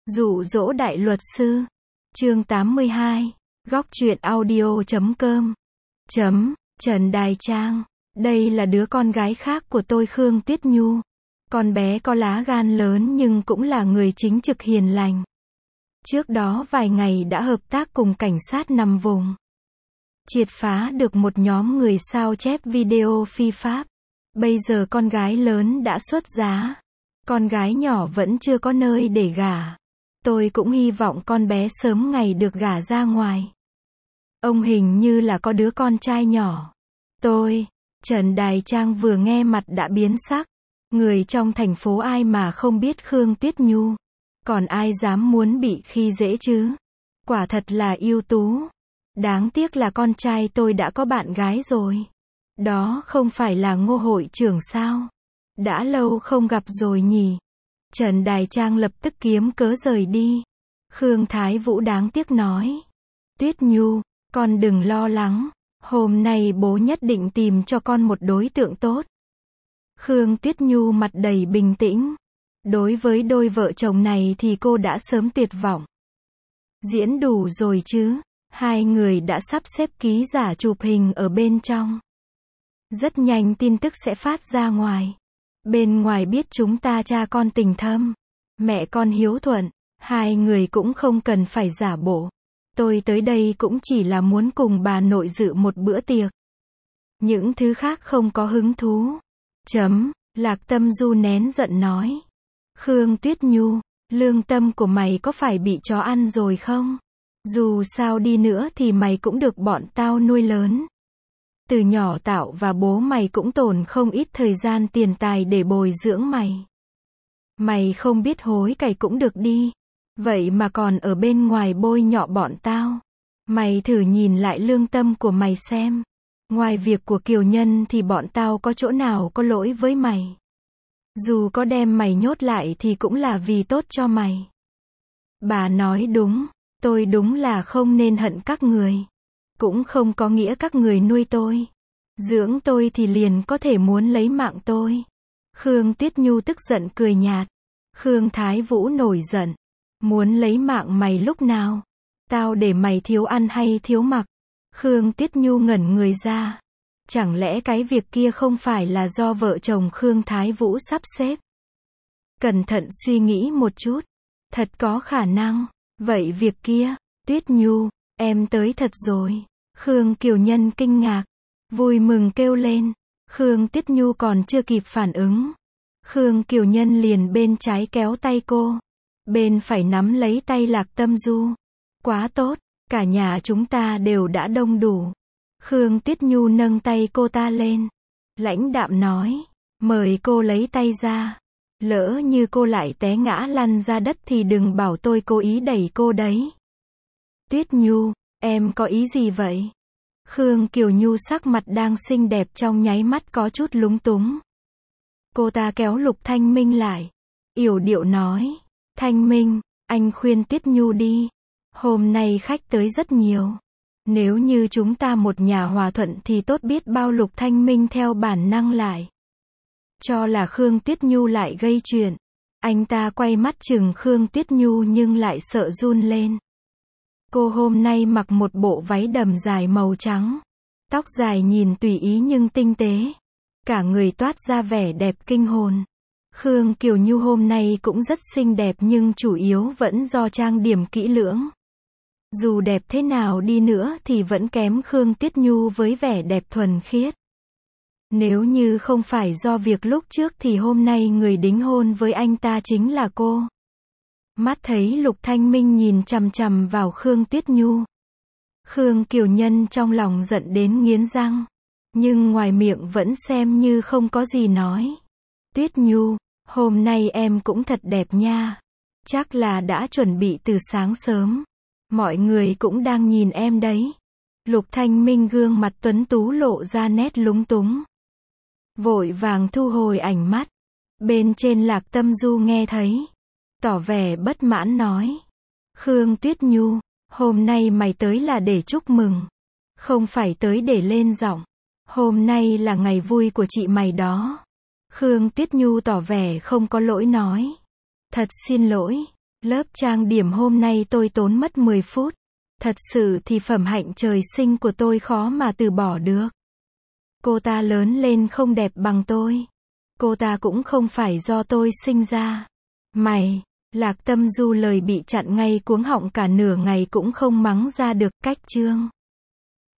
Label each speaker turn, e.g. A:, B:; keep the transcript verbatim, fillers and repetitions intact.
A: Dụ dỗ đại luật sư. Chương tám mươi hai. Góc truyện audio chấm com. Chấm. Trần Đài Trang. Đây là đứa con gái khác của tôi Khương Tuyết Nhu. Con bé có lá gan lớn nhưng cũng là người chính trực hiền lành. Trước đó vài ngày đã hợp tác cùng cảnh sát nằm vùng. Triệt phá được một nhóm người sao chép video phi pháp. Bây giờ con gái lớn đã xuất giá. Con gái nhỏ vẫn chưa có nơi để gả. Tôi cũng hy vọng con bé sớm ngày được gả ra ngoài. Ông hình như là có đứa con trai nhỏ. Tôi, Trần Đài Trang vừa nghe mặt đã biến sắc. Người trong thành phố ai mà không biết Khương Tuyết Nhu. Còn ai dám muốn bị khi dễ chứ? Quả thật là ưu tú. Đáng tiếc là con trai tôi đã có bạn gái rồi. Đó không phải là Ngô hội trưởng sao? Đã lâu không gặp rồi nhỉ? Trần Đài Trang lập tức kiếm cớ rời đi. Khương Thái Vũ đáng tiếc nói. Tuyết Nhu, con đừng lo lắng. Hôm nay bố nhất định tìm cho con một đối tượng tốt. Khương Tuyết Nhu mặt đầy bình tĩnh. Đối với đôi vợ chồng này thì cô đã sớm tuyệt vọng. Diễn đủ rồi chứ? Hai người đã sắp xếp ký giả chụp hình ở bên trong. Rất nhanh tin tức sẽ phát ra ngoài. Bên ngoài biết chúng ta cha con tình thâm. Mẹ con hiếu thuận. Hai người cũng không cần phải giả bộ. Tôi tới đây cũng chỉ là muốn cùng bà nội dự một bữa tiệc. Những thứ khác không có hứng thú. Chấm. Lạc Tâm Du nén giận nói. Khương Tuyết Nhu, lương tâm của mày có phải bị chó ăn rồi không? Dù sao đi nữa thì mày cũng được bọn tao nuôi lớn. Từ nhỏ Tạo và bố mày cũng tổn không ít thời gian tiền tài để bồi dưỡng mày. Mày không biết hối cải cũng được đi. Vậy mà còn ở bên ngoài bôi nhọ bọn tao. Mày thử nhìn lại lương tâm của mày xem. Ngoài việc của Kiều Nhân thì bọn tao có chỗ nào có lỗi với mày. Dù có đem mày nhốt lại thì cũng là vì tốt cho mày. Bà nói đúng. Tôi đúng là không nên hận các người. Cũng không có nghĩa các người nuôi tôi. Dưỡng tôi thì liền có thể muốn lấy mạng tôi. Khương Tuyết Nhu tức giận cười nhạt. Khương Thái Vũ nổi giận. Muốn lấy mạng mày lúc nào? Tao để mày thiếu ăn hay thiếu mặc? Khương Tuyết Nhu ngẩn người ra. Chẳng lẽ cái việc kia không phải là do vợ chồng Khương Thái Vũ sắp xếp? Cẩn thận suy nghĩ một chút. Thật có khả năng. Vậy việc kia, Tuyết Nhu, em tới thật rồi. Khương Kiều Nhân kinh ngạc. Vui mừng kêu lên. Khương Tuyết Nhu còn chưa kịp phản ứng. Khương Kiều Nhân liền bên trái kéo tay cô. Bên phải nắm lấy tay Lạc Tâm Du. Quá tốt, cả nhà chúng ta đều đã đông đủ. Khương Tuyết Nhu nâng tay cô ta lên. Lãnh đạm nói. Mời cô lấy tay ra. Lỡ như cô lại té ngã lăn ra đất thì đừng bảo tôi cố ý đẩy cô đấy. Tuyết Nhu, em có ý gì vậy? Khương Kiều Nhu sắc mặt đang xinh đẹp trong nháy mắt có chút lúng túng. Cô ta kéo Lục Thanh Minh lại. Yểu điệu nói. Thanh Minh, anh khuyên Tuyết Nhu đi. Hôm nay khách tới rất nhiều. Nếu như chúng ta một nhà hòa thuận thì tốt biết bao. Lục Thanh Minh theo bản năng lại. Cho là Khương Tuyết Nhu lại gây chuyện. Anh ta quay mắt chừng Khương Tuyết Nhu nhưng lại sợ run lên. Cô hôm nay mặc một bộ váy đầm dài màu trắng. Tóc dài nhìn tùy ý nhưng tinh tế. Cả người toát ra vẻ đẹp kinh hồn. Khương Kiều Nhu hôm nay cũng rất xinh đẹp nhưng chủ yếu vẫn do trang điểm kỹ lưỡng. Dù đẹp thế nào đi nữa thì vẫn kém Khương Tuyết Nhu với vẻ đẹp thuần khiết. Nếu như không phải do việc lúc trước thì hôm nay người đính hôn với anh ta chính là cô. Mắt thấy Lục Thanh Minh nhìn chằm chằm vào Khương Tuyết Nhu. Khương Kiều Nhân trong lòng giận đến nghiến răng. Nhưng ngoài miệng vẫn xem như không có gì nói. Tuyết Nhu, hôm nay em cũng thật đẹp nha. Chắc là đã chuẩn bị từ sáng sớm. Mọi người cũng đang nhìn em đấy. Lục Thanh Minh gương mặt tuấn tú lộ ra nét lúng túng. Vội vàng thu hồi ảnh mắt. Bên trên Lạc Tâm Du nghe thấy. Tỏ vẻ bất mãn nói. Khương Tuyết Nhu, hôm nay mày tới là để chúc mừng. Không phải tới để lên giọng. Hôm nay là ngày vui của chị mày đó. Khương Tuyết Nhu tỏ vẻ không có lỗi nói. Thật xin lỗi. Lớp trang điểm hôm nay tôi tốn mất mười phút. Thật sự thì phẩm hạnh trời sinh của tôi khó mà từ bỏ được. Cô ta lớn lên không đẹp bằng tôi. Cô ta cũng không phải do tôi sinh ra. Mày, Lạc Tâm Du lời bị chặn ngay cuống họng cả nửa ngày cũng không mắng ra được. Cách chương